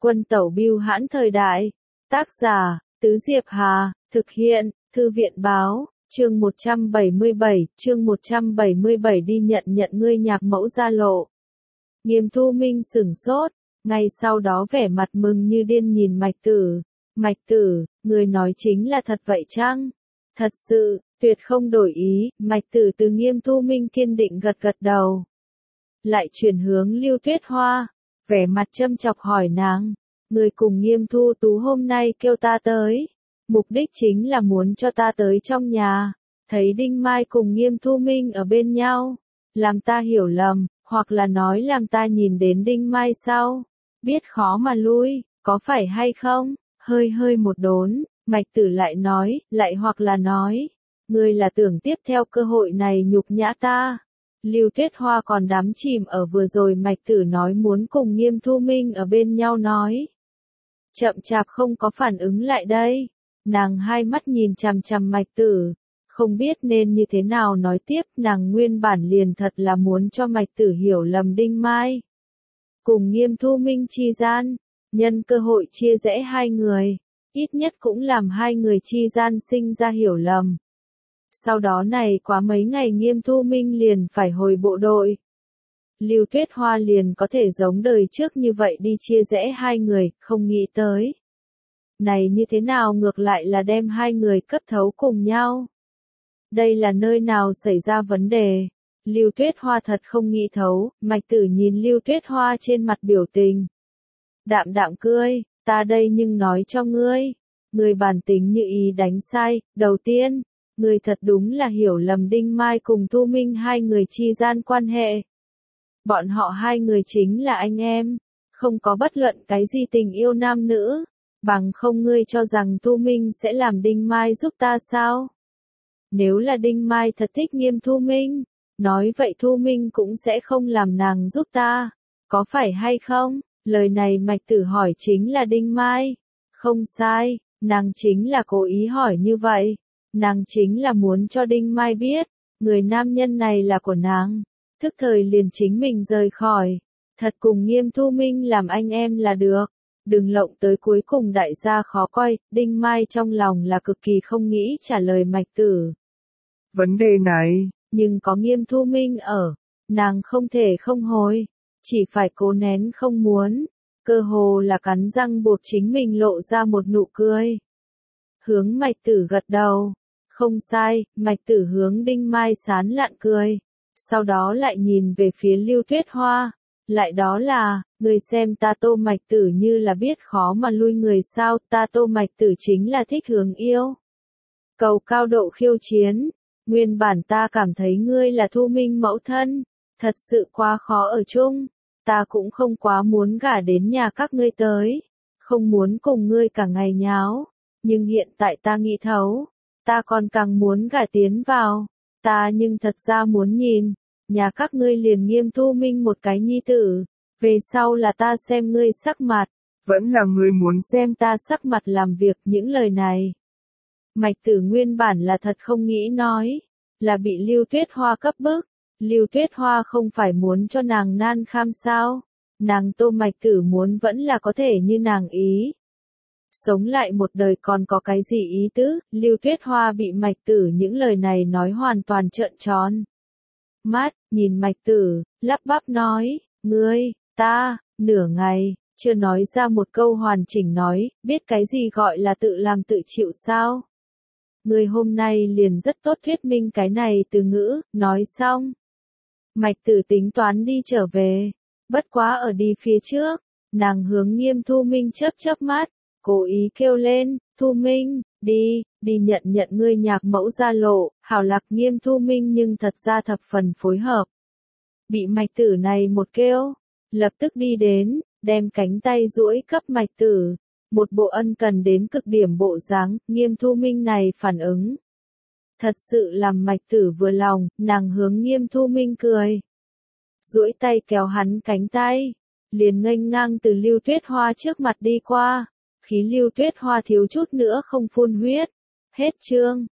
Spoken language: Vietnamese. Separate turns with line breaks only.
Quân tẩu bưu hãn thời đại. Tác giả, Tứ Diệp Hà, thực hiện, Thư viện báo, chương 177 đi nhận ngươi nhạc mẫu ra lộ. Nghiêm Thu Minh sửng sốt, ngay sau đó vẻ mặt mừng như điên nhìn Mạch Tử. Mạch Tử, người nói chính là thật vậy chăng? Thật sự, tuyệt không đổi ý, Mạch Tử từ Nghiêm Thu Minh kiên định gật gật đầu. Lại chuyển hướng Lưu Tuyết Hoa, vẻ mặt châm chọc hỏi nàng, người cùng Nghiêm Thu Tú hôm nay kêu ta tới, mục đích chính là muốn cho ta tới trong nhà, thấy Đinh Mai cùng Nghiêm Thu Minh ở bên nhau, làm ta hiểu lầm, hoặc là nói làm ta nhìn đến Đinh Mai sau, biết khó mà lui, có phải hay không? Hơi một đốn, Mạch Tử lại nói, lại hoặc là nói, ngươi là tưởng tiếp theo cơ hội này nhục nhã ta. Lưu Tuyết Hoa còn đắm chìm ở vừa rồi Mạch Tử nói muốn cùng Nghiêm Thu Minh ở bên nhau nói. Chậm chạp không có phản ứng lại đây. Nàng hai mắt nhìn chằm chằm Mạch Tử. Không biết nên như thế nào nói tiếp, nàng nguyên bản liền thật là muốn cho Mạch Tử hiểu lầm Đinh Mai. Cùng Nghiêm Thu Minh chi gian, nhân cơ hội chia rẽ hai người, ít nhất cũng làm hai người chi gian sinh ra hiểu lầm. Sau đó này quá mấy ngày Nghiêm Thu Minh liền phải hồi bộ đội. Lưu Tuyết Hoa liền có thể giống đời trước như vậy đi chia rẽ hai người, không nghĩ tới. Này như thế nào ngược lại là đem hai người cấp thấu cùng nhau. Đây là nơi nào xảy ra vấn đề. Lưu Tuyết Hoa thật không nghĩ thấu, Mạch Tử nhìn Lưu Tuyết Hoa trên mặt biểu tình. Đạm đạm cười, ta đây nhưng nói cho ngươi. Ngươi bản tính như ý đánh sai, đầu tiên. Người thật đúng là hiểu lầm Đinh Mai cùng Thu Minh hai người chi gian quan hệ. Bọn họ hai người chính là anh em, không có bất luận cái gì tình yêu nam nữ, bằng không ngươi cho rằng Thu Minh sẽ làm Đinh Mai giúp ta sao? Nếu là Đinh Mai thật thích Nghiêm Thu Minh, nói vậy Thu Minh cũng sẽ không làm nàng giúp ta, có phải hay không? Lời này Mạch Tử hỏi chính là Đinh Mai, không sai, nàng chính là cố ý hỏi như vậy. Nàng chính là muốn cho Đinh Mai biết, người nam nhân này là của nàng, thức thời liền chính mình rời khỏi, thật cùng Nghiêm Thu Minh làm anh em là được, đừng lộng tới cuối cùng đại gia khó coi, Đinh Mai trong lòng là cực kỳ không nghĩ trả lời Mạch Tử.
Vấn đề này,
nhưng có Nghiêm Thu Minh ở, nàng không thể không hồi, chỉ phải cố nén không muốn, cơ hồ là cắn răng buộc chính mình lộ ra một nụ cười. Hướng Mạch Tử gật đầu. Không sai, Mạch Tử hướng Đinh Mai sán lạn cười. Sau đó lại nhìn về phía Lưu Tuyết Hoa. Lại đó là, người xem ta Tô Mạch Tử như là biết khó mà lui người sao, ta Tô Mạch Tử chính là thích hướng yêu. Cầu cao độ khiêu chiến. Nguyên bản ta cảm thấy ngươi là Thu Minh mẫu thân. Thật sự quá khó ở chung. Ta cũng không quá muốn gả đến nhà các ngươi tới. Không muốn cùng ngươi cả ngày nháo. Nhưng hiện tại ta nghĩ thấu. Ta còn càng muốn gả tiến vào, ta nhưng thật ra muốn nhìn, nhà các ngươi liền Nghiêm Thu Minh một cái nhi tử, về sau là ta xem ngươi sắc mặt,
vẫn là ngươi muốn
xem ta sắc mặt làm việc những lời này. Mạch Tử nguyên bản là thật không nghĩ nói, là bị Lưu Tuyết Hoa cấp bức, Lưu Tuyết Hoa không phải muốn cho nàng nan kham sao, nàng Tô Mạch Tử muốn vẫn là có thể như nàng ý. Sống lại một đời còn có cái gì ý tứ, Lưu Tuyết Hoa bị Mạch Tử những lời này nói hoàn toàn trợn tròn. Mắt, nhìn Mạch Tử, lắp bắp nói, ngươi, ta, nửa ngày, chưa nói ra một câu hoàn chỉnh nói, biết cái gì gọi là tự làm tự chịu sao? Ngươi hôm nay liền rất tốt thuyết minh cái này từ ngữ, nói xong. Mạch Tử tính toán đi trở về, bất quá ở đi phía trước, nàng hướng Nghiêm Thu Minh chớp mắt. Cố ý kêu lên, Thu Minh, đi nhận ngươi nhạc mẫu ra lộ, hảo lạc Nghiêm Thu Minh nhưng thật ra thập phần phối hợp. Bị Mạch Tử này một kêu, lập tức đi đến, đem cánh tay duỗi cấp Mạch Tử, một bộ ân cần đến cực điểm bộ dáng, Nghiêm Thu Minh này phản ứng. Thật sự làm Mạch Tử vừa lòng, nàng hướng Nghiêm Thu Minh cười. Duỗi tay kéo hắn cánh tay, liền nghênh ngang từ Lưu Tuyết Hoa trước mặt đi qua. Khí Lưu Tuyết Hoa thiếu chút nữa không phun huyết. Hết chương.